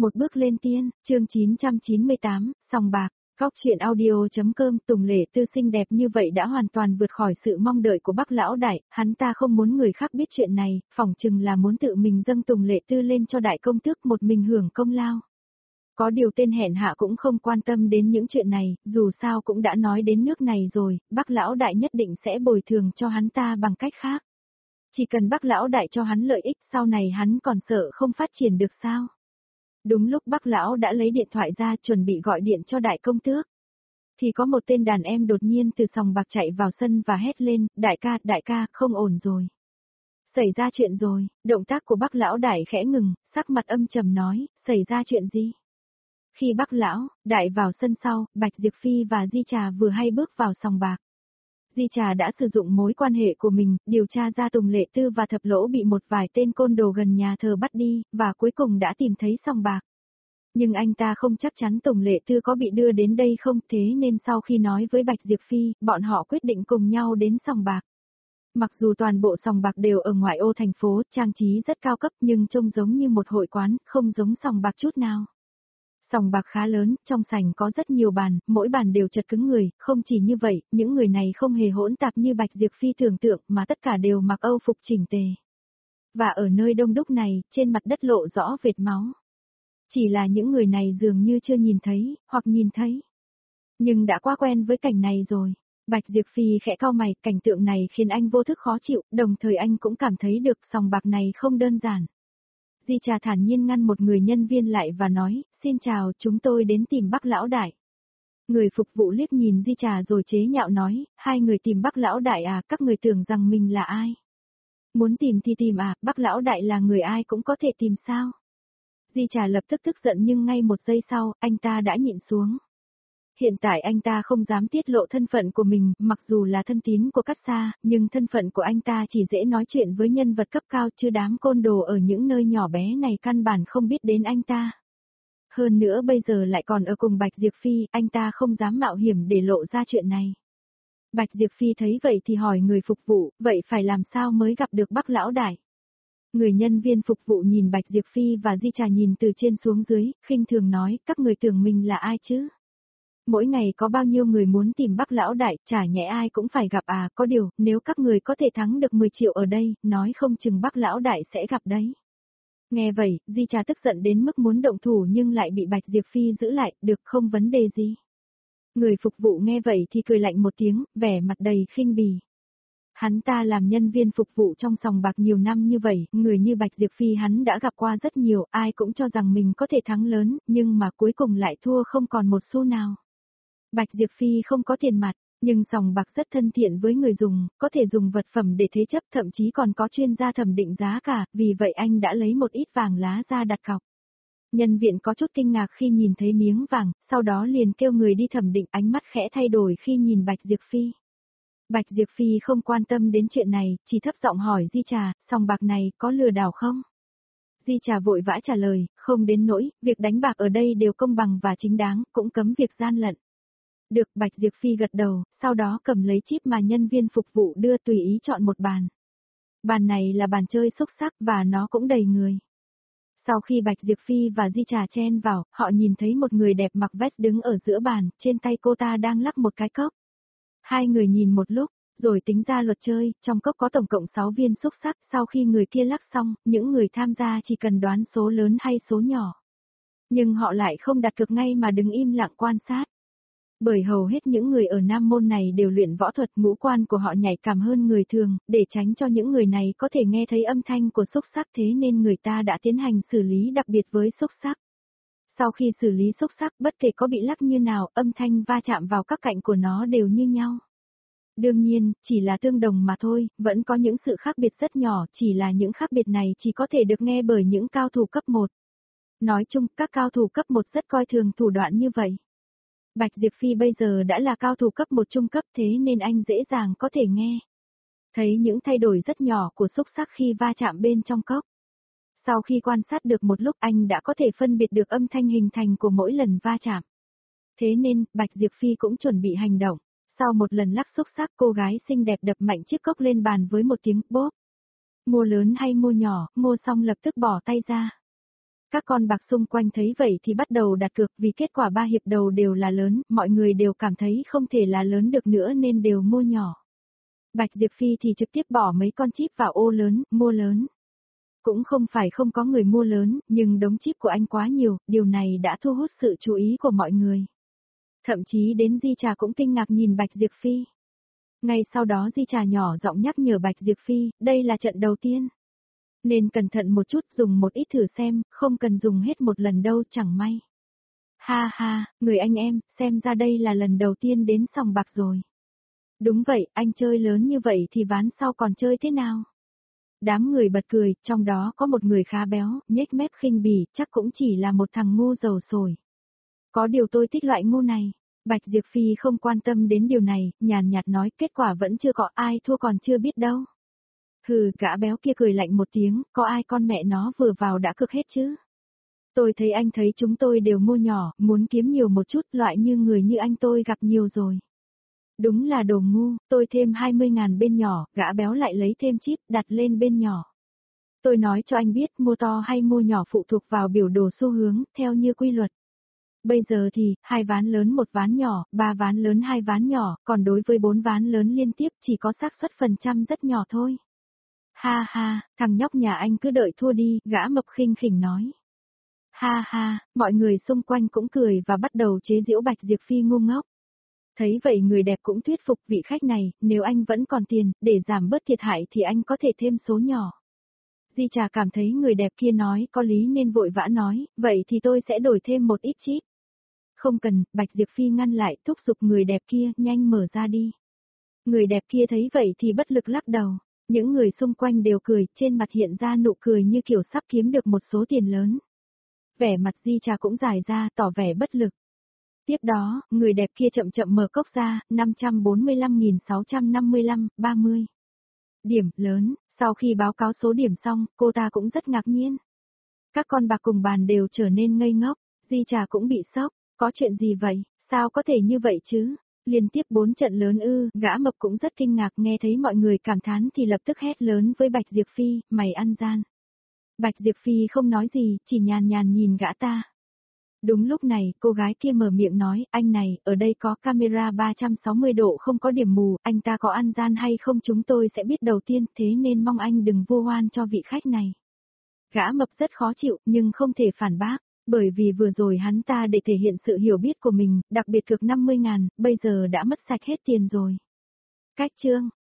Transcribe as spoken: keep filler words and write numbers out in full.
Một bước lên tiên, chương chín trăm chín mươi tám, sòng bạc. Góc chuyện audio.com. Tùng Lệ Tư xinh đẹp như vậy đã hoàn toàn vượt khỏi sự mong đợi của Bắc lão đại, hắn ta không muốn người khác biết chuyện này, phỏng chừng là muốn tự mình dâng Tùng Lệ Tư lên cho đại công tước một mình hưởng công lao. Có điều tên hèn hạ cũng không quan tâm đến những chuyện này, dù sao cũng đã nói đến nước này rồi, Bắc lão đại nhất định sẽ bồi thường cho hắn ta bằng cách khác. Chỉ cần Bắc lão đại cho hắn lợi ích, sau này hắn còn sợ không phát triển được sao? Đúng lúc Bắc lão đã lấy điện thoại ra chuẩn bị gọi điện cho đại công tước, thì có một tên đàn em đột nhiên từ sòng bạc chạy vào sân và hét lên, đại ca, đại ca, không ổn rồi. Xảy ra chuyện rồi. Động tác của Bắc lão đại khẽ ngừng, sắc mặt âm trầm nói, xảy ra chuyện gì? Khi Bắc lão đại vào sân sau, Bạch Diệp Phi và Di Trà vừa hay bước vào sòng bạc. Di Trà đã sử dụng mối quan hệ của mình, điều tra ra Tùng Lệ Tư và Thập Lỗ bị một vài tên côn đồ gần nhà thờ bắt đi, và cuối cùng đã tìm thấy sòng bạc. Nhưng anh ta không chắc chắn Tùng Lệ Tư có bị đưa đến đây không, thế nên sau khi nói với Bạch Diệp Phi, bọn họ quyết định cùng nhau đến sòng bạc. Mặc dù toàn bộ sòng bạc đều ở ngoại ô thành phố, trang trí rất cao cấp nhưng trông giống như một hội quán, không giống sòng bạc chút nào. Sòng bạc khá lớn, trong sảnh có rất nhiều bàn, mỗi bàn đều chật cứng người, không chỉ như vậy, những người này không hề hỗn tạp như Bạch Diệp Phi tưởng tượng mà tất cả đều mặc âu phục chỉnh tề. Và ở nơi đông đúc này, trên mặt đất lộ rõ vệt máu. Chỉ là những người này dường như chưa nhìn thấy, hoặc nhìn thấy. Nhưng đã quá quen với cảnh này rồi. Bạch Diệp Phi khẽ cau mày, cảnh tượng này khiến anh vô thức khó chịu, đồng thời anh cũng cảm thấy được sòng bạc này không đơn giản. Di Trà thản nhiên ngăn một người nhân viên lại và nói, xin chào, chúng tôi đến tìm Bắc lão đại. Người phục vụ liếc nhìn Di Trà rồi chế nhạo nói, hai người tìm Bắc lão đại à, các người tưởng rằng mình là ai? Muốn tìm thì tìm à, Bắc lão đại là người ai cũng có thể tìm sao? Di Trà lập tức tức giận nhưng ngay một giây sau, anh ta đã nhịn xuống. Hiện tại anh ta không dám tiết lộ thân phận của mình, mặc dù là thân tín của Cát Sa, nhưng thân phận của anh ta chỉ dễ nói chuyện với nhân vật cấp cao chứ đám côn đồ ở những nơi nhỏ bé này căn bản không biết đến anh ta. Hơn nữa bây giờ lại còn ở cùng Bạch Diệp Phi, anh ta không dám mạo hiểm để lộ ra chuyện này. Bạch Diệp Phi thấy vậy thì hỏi người phục vụ, vậy phải làm sao mới gặp được Bắc lão đại? Người nhân viên phục vụ nhìn Bạch Diệp Phi và Di Trà nhìn từ trên xuống dưới, khinh thường nói, các người tưởng mình là ai chứ? Mỗi ngày có bao nhiêu người muốn tìm Bắc lão đại, chả nhẽ ai cũng phải gặp à, có điều, nếu các người có thể thắng được mười triệu ở đây, nói không chừng Bắc lão đại sẽ gặp đấy. Nghe vậy, Di Trà tức giận đến mức muốn động thủ nhưng lại bị Bạch Diệp Phi giữ lại, được không vấn đề gì. Người phục vụ nghe vậy thì cười lạnh một tiếng, vẻ mặt đầy khinh bỉ. Hắn ta làm nhân viên phục vụ trong sòng bạc nhiều năm như vậy, người như Bạch Diệp Phi hắn đã gặp qua rất nhiều, ai cũng cho rằng mình có thể thắng lớn, nhưng mà cuối cùng lại thua không còn một xu nào. Bạch Diệp Phi không có tiền mặt, nhưng sòng bạc rất thân thiện với người dùng, có thể dùng vật phẩm để thế chấp, thậm chí còn có chuyên gia thẩm định giá cả, vì vậy anh đã lấy một ít vàng lá ra đặt cọc. Nhân viên có chút kinh ngạc khi nhìn thấy miếng vàng, sau đó liền kêu người đi thẩm định, ánh mắt khẽ thay đổi khi nhìn Bạch Diệp Phi. Bạch Diệp Phi không quan tâm đến chuyện này, chỉ thấp giọng hỏi Di Trà, sòng bạc này có lừa đảo không? Di Trà vội vã trả lời, không đến nỗi, việc đánh bạc ở đây đều công bằng và chính đáng, cũng cấm việc gian lận. Được, Bạch Diệp Phi gật đầu, sau đó cầm lấy chip mà nhân viên phục vụ đưa tùy ý chọn một bàn. Bàn này là bàn chơi xúc xắc và nó cũng đầy người. Sau khi Bạch Diệp Phi và Di Trà chen vào, họ nhìn thấy một người đẹp mặc vest đứng ở giữa bàn, trên tay cô ta đang lắc một cái cốc. Hai người nhìn một lúc, rồi tính ra luật chơi, trong cốc có tổng cộng sáu viên xúc xắc, sau khi người kia lắc xong, những người tham gia chỉ cần đoán số lớn hay số nhỏ. Nhưng họ lại không đặt cược ngay mà đứng im lặng quan sát. Bởi hầu hết những người ở Nam Môn này đều luyện võ thuật, ngũ quan của họ nhạy cảm hơn người thường, để tránh cho những người này có thể nghe thấy âm thanh của xúc xắc, thế nên người ta đã tiến hành xử lý đặc biệt với xúc xắc. Sau khi xử lý xúc xắc, bất kể có bị lắc như nào, âm thanh va chạm vào các cạnh của nó đều như nhau. Đương nhiên, chỉ là tương đồng mà thôi, vẫn có những sự khác biệt rất nhỏ, chỉ là những khác biệt này chỉ có thể được nghe bởi những cao thủ cấp một. Nói chung, các cao thủ cấp một rất coi thường thủ đoạn như vậy. Bạch Diệp Phi bây giờ đã là cao thủ cấp một trung cấp, thế nên anh dễ dàng có thể nghe. Thấy những thay đổi rất nhỏ của xúc xắc khi va chạm bên trong cốc. Sau khi quan sát được một lúc anh đã có thể phân biệt được âm thanh hình thành của mỗi lần va chạm. Thế nên, Bạch Diệp Phi cũng chuẩn bị hành động. Sau một lần lắc xúc xắc, cô gái xinh đẹp đập mạnh chiếc cốc lên bàn với một tiếng bốp. Mua lớn hay mua nhỏ, mua xong lập tức bỏ tay ra. Các con bạc xung quanh thấy vậy thì bắt đầu đặt cược vì kết quả ba hiệp đầu đều là lớn, mọi người đều cảm thấy không thể là lớn được nữa nên đều mua nhỏ. Bạch Diệp Phi thì trực tiếp bỏ mấy con chip vào ô lớn, mua lớn. Cũng không phải không có người mua lớn, nhưng đống chip của anh quá nhiều, điều này đã thu hút sự chú ý của mọi người. Thậm chí đến Di Trà cũng kinh ngạc nhìn Bạch Diệp Phi. Ngay sau đó Di Trà nhỏ giọng nhắc nhở Bạch Diệp Phi, đây là trận đầu tiên. Nên cẩn thận một chút, dùng một ít thử xem, không cần dùng hết một lần đâu, chẳng may. Ha ha, người anh em, xem ra đây là lần đầu tiên đến sòng bạc rồi. Đúng vậy, anh chơi lớn như vậy thì ván sau còn chơi thế nào? Đám người bật cười, trong đó có một người khá béo, nhếch mép khinh bỉ, chắc cũng chỉ là một thằng ngu dầu sồi. Có điều tôi thích loại ngu này. Bạch Diệp Phi không quan tâm đến điều này, nhàn nhạt nói kết quả vẫn chưa có, ai thua còn chưa biết đâu. Hừ, gã béo kia cười lạnh một tiếng, có ai con mẹ nó vừa vào đã cược hết chứ? Tôi thấy anh thấy chúng tôi đều mua nhỏ, muốn kiếm nhiều một chút, loại như người như anh tôi gặp nhiều rồi. Đúng là đồ ngu, tôi thêm hai mươi ngàn bên nhỏ, gã béo lại lấy thêm chip, đặt lên bên nhỏ. Tôi nói cho anh biết mua to hay mua nhỏ phụ thuộc vào biểu đồ xu hướng, theo như quy luật. Bây giờ thì, hai ván lớn một ván nhỏ, ba ván lớn hai ván nhỏ, còn đối với bốn ván lớn liên tiếp chỉ có xác suất phần trăm rất nhỏ thôi. Ha ha, thằng nhóc nhà anh cứ đợi thua đi, gã mập khinh khỉnh nói. Ha ha, mọi người xung quanh cũng cười và bắt đầu chế giễu Bạch Diệp Phi ngu ngốc. Thấy vậy người đẹp cũng thuyết phục vị khách này, nếu anh vẫn còn tiền, để giảm bớt thiệt hại thì anh có thể thêm số nhỏ. Di Trà cảm thấy người đẹp kia nói có lý nên vội vã nói, vậy thì tôi sẽ đổi thêm một ít chip. Không cần, Bạch Diệp Phi ngăn lại, thúc giục người đẹp kia, nhanh mở ra đi. Người đẹp kia thấy vậy thì bất lực lắc đầu. Những người xung quanh đều cười, trên mặt hiện ra nụ cười như kiểu sắp kiếm được một số tiền lớn. Vẻ mặt Di Trà cũng dài ra, tỏ vẻ bất lực. Tiếp đó, người đẹp kia chậm chậm mở cốc ra, năm trăm bốn mươi lăm nghìn sáu trăm năm mươi lăm, ba mươi. Điểm lớn, sau khi báo cáo số điểm xong, cô ta cũng rất ngạc nhiên. Các con bạc cùng bàn đều trở nên ngây ngốc, Di Trà cũng bị sốc, có chuyện gì vậy, sao có thể như vậy chứ? Liên tiếp bốn trận lớn ư, gã mập cũng rất kinh ngạc nghe thấy mọi người cảm thán thì lập tức hét lớn với Bạch Diệp Phi, mày ăn gian. Bạch Diệp Phi không nói gì, chỉ nhàn nhàn nhìn gã ta. Đúng lúc này, cô gái kia mở miệng nói, anh này, ở đây có camera ba trăm sáu mươi độ không có điểm mù, anh ta có ăn gian hay không chúng tôi sẽ biết đầu tiên, thế nên mong anh đừng vu oan cho vị khách này. Gã mập rất khó chịu, nhưng không thể phản bác, bởi vì vừa rồi hắn ta để thể hiện sự hiểu biết của mình, đặc biệt cược năm mươi ngàn, bây giờ đã mất sạch hết tiền rồi. Cách chương